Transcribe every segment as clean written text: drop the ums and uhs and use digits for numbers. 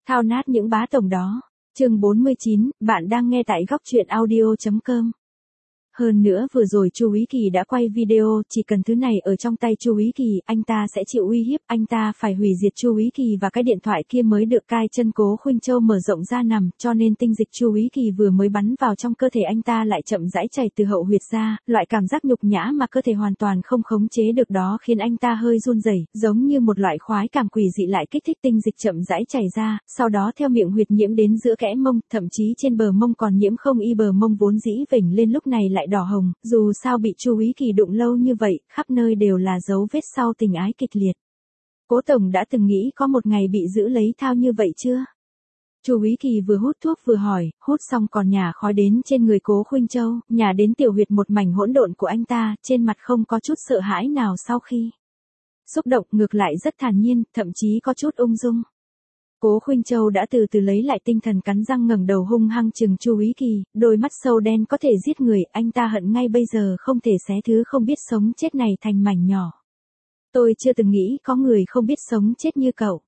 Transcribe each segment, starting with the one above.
Thao nát những bá tổng đó. Chương 49, bạn đang nghe tại góc truyện audio.com. Hơn nữa vừa rồi Chu Úy Kỳ đã quay video, chỉ cần thứ này ở trong tay Chu Úy Kỳ, anh ta sẽ chịu uy hiếp, anh ta phải hủy diệt Chu Úy Kỳ và cái điện thoại kia mới được cai chân Cố Khuynh Châu mở rộng ra nằm, cho nên tinh dịch Chu Úy Kỳ vừa mới bắn vào trong cơ thể anh ta lại chậm rãi chảy từ hậu huyệt ra, loại cảm giác nhục nhã mà cơ thể hoàn toàn không khống chế được đó khiến anh ta hơi run rẩy, giống như một loại khoái cảm quỷ dị lại kích thích tinh dịch chậm rãi chảy ra, sau đó theo miệng huyệt nhiễm đến giữa kẽ mông, thậm chí trên bờ mông còn nhiễm không y, bờ mông vốn dĩ vểnh lên lúc này lại đỏ hồng, dù sao bị Chu Úy Kỳ đụng lâu như vậy, khắp nơi đều là dấu vết sau tình ái kịch liệt. Cố tổng đã từng nghĩ có một ngày bị giữ lấy thao như vậy chưa? Chu Úy Kỳ vừa hút thuốc vừa hỏi, hút xong còn nhả khói đến trên người Cố Khuynh Châu, nhả đến tiểu huyệt một mảnh hỗn độn của anh ta, trên mặt không có chút sợ hãi nào sau khi xúc động, ngược lại rất thản nhiên, thậm chí có chút ung dung. Cố Khuynh Châu đã từ từ lấy lại tinh thần, cắn răng ngẩng đầu hung hăng chừng Chu Úy Kỳ, đôi mắt sâu đen có thể giết người, anh ta hận ngay bây giờ không thể xé thứ không biết sống chết này thành mảnh nhỏ. Tôi chưa từng nghĩ có người không biết sống chết như cậu.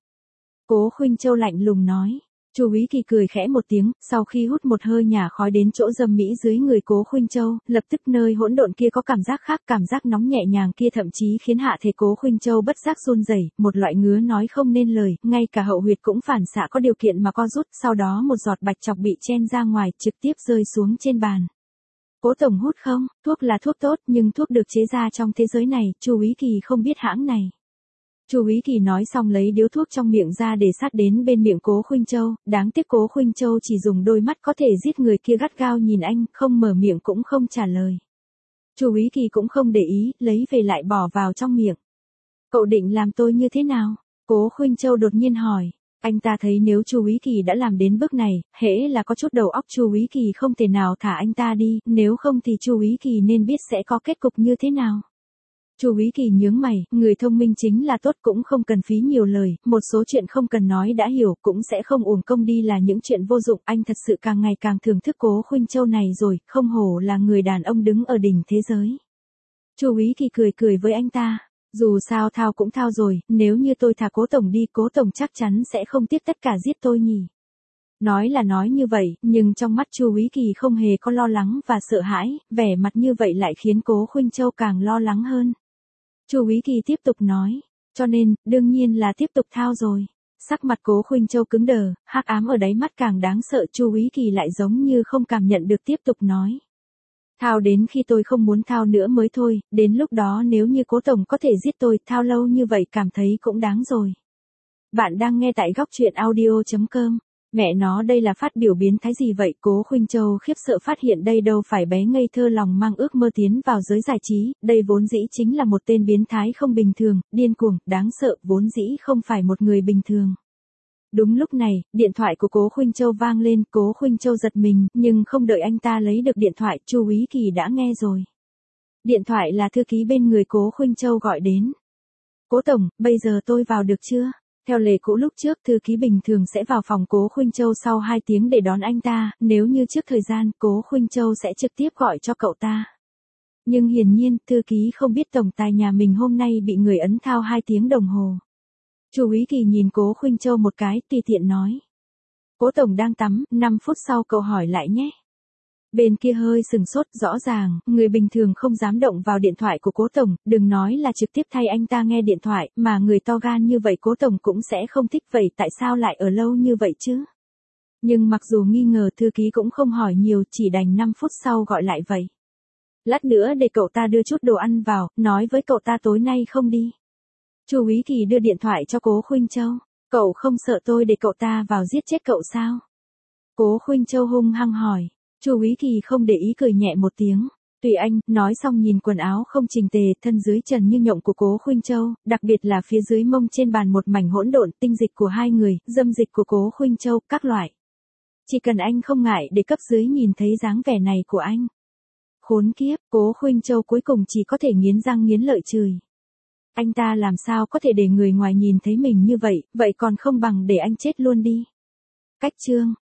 Cố Khuynh Châu lạnh lùng nói. Chu Úy Kỳ cười khẽ một tiếng, sau khi hút một hơi nhả khói đến chỗ dâm mỹ dưới người Cố Khuynh Châu, lập tức nơi hỗn độn kia có cảm giác khác, cảm giác nóng nhẹ nhàng kia thậm chí khiến hạ thể Cố Khuynh Châu bất giác run rẩy, một loại ngứa nói không nên lời, ngay cả hậu huyệt cũng phản xạ có điều kiện mà co rút, sau đó một giọt bạch trọc bị chen ra ngoài, trực tiếp rơi xuống trên bàn. Cố tổng hút không? Thuốc là thuốc tốt, nhưng thuốc được chế ra trong thế giới này, Chu Úy Kỳ không biết hãng này. Chu Úy Kỳ nói xong lấy điếu thuốc trong miệng ra để sát đến bên miệng Cố Khuynh Châu, đáng tiếc Cố Khuynh Châu chỉ dùng đôi mắt có thể giết người kia gắt gao nhìn anh, không mở miệng cũng không trả lời. Chu Úy Kỳ cũng không để ý, lấy về lại bỏ vào trong miệng. Cậu định làm tôi như thế nào? Cố Khuynh Châu đột nhiên hỏi. Anh ta thấy nếu Chu Úy Kỳ đã làm đến bước này, hễ là có chút đầu óc Chu Úy Kỳ không thể nào thả anh ta đi, nếu không thì Chu Úy Kỳ nên biết sẽ có kết cục như thế nào. Chu Úy Kỳ nhướng mày, người thông minh chính là tốt, cũng không cần phí nhiều lời, một số chuyện không cần nói đã hiểu, cũng sẽ không uổng công đi là những chuyện vô dụng, anh thật sự càng ngày càng thưởng thức Cố Khuynh Châu này rồi, không hổ là người đàn ông đứng ở đỉnh thế giới. Chu Úy Kỳ cười cười với anh ta, dù sao thao cũng thao rồi, nếu như tôi thả Cố tổng đi, Cố tổng chắc chắn sẽ không tiếc tất cả giết tôi nhỉ. Nói là nói như vậy, nhưng trong mắt Chu Úy Kỳ không hề có lo lắng và sợ hãi, vẻ mặt như vậy lại khiến Cố Khuynh Châu càng lo lắng hơn. Chu Úy Kỳ tiếp tục nói, cho nên, đương nhiên là tiếp tục thao rồi. Sắc mặt Cố Khuynh Châu cứng đờ, hắc ám ở đáy mắt càng đáng sợ, Chu Úy Kỳ lại giống như không cảm nhận được, tiếp tục nói. Thao đến khi tôi không muốn thao nữa mới thôi, đến lúc đó nếu như Cố tổng có thể giết tôi, thao lâu như vậy cảm thấy cũng đáng rồi. Bạn đang nghe tại góc truyện audio.com. Mẹ nó, đây là phát biểu biến thái gì vậy? Cố Khuynh Châu khiếp sợ phát hiện đây đâu phải bé ngây thơ lòng mang ước mơ tiến vào giới giải trí, đây vốn dĩ chính là một tên biến thái không bình thường, điên cuồng, đáng sợ, vốn dĩ không phải một người bình thường. Đúng lúc này, điện thoại của Cố Khuynh Châu vang lên, Cố Khuynh Châu giật mình, nhưng không đợi anh ta lấy được điện thoại, Chu Úy Kỳ đã nghe rồi. Điện thoại là thư ký bên người Cố Khuynh Châu gọi đến. Cố tổng, bây giờ tôi vào được chưa? Theo lệ cũ lúc trước, thư ký bình thường sẽ vào phòng Cố Khuynh Châu sau 2 tiếng để đón anh ta, nếu như trước thời gian, Cố Khuynh Châu sẽ trực tiếp gọi cho cậu ta. Nhưng hiển nhiên, thư ký không biết tổng tài nhà mình hôm nay bị người ấn thao 2 tiếng đồng hồ. Chu Úy Kỳ nhìn Cố Khuynh Châu một cái, tùy tiện nói. Cố tổng đang tắm, 5 phút sau cậu hỏi lại nhé. Bên kia hơi sừng sốt, rõ ràng, người bình thường không dám động vào điện thoại của Cố tổng, đừng nói là trực tiếp thay anh ta nghe điện thoại, mà người to gan như vậy Cố tổng cũng sẽ không thích, vậy tại sao lại ở lâu như vậy chứ? Nhưng mặc dù nghi ngờ, thư ký cũng không hỏi nhiều, chỉ đành 5 phút sau gọi lại vậy. Lát nữa để cậu ta đưa chút đồ ăn vào, nói với cậu ta tối nay không đi. Chu Úy Kỳ đưa điện thoại cho Cố Khuynh Châu, cậu không sợ tôi để cậu ta vào giết chết cậu sao? Cố Khuynh Châu hung hăng hỏi. Chu Úy Kỳ không để ý, cười nhẹ một tiếng. Tùy anh, nói xong nhìn quần áo không chỉnh tề, thân dưới trần như nhộng của Cố Khuynh Châu, đặc biệt là phía dưới mông trên bàn một mảnh hỗn độn, tinh dịch của hai người, dâm dịch của Cố Khuynh Châu, các loại. Chỉ cần anh không ngại để cấp dưới nhìn thấy dáng vẻ này của anh. Khốn kiếp, Cố Khuynh Châu cuối cùng chỉ có thể nghiến răng nghiến lợi chửi. Anh ta làm sao có thể để người ngoài nhìn thấy mình như vậy, vậy còn không bằng để anh chết luôn đi. Cách chương.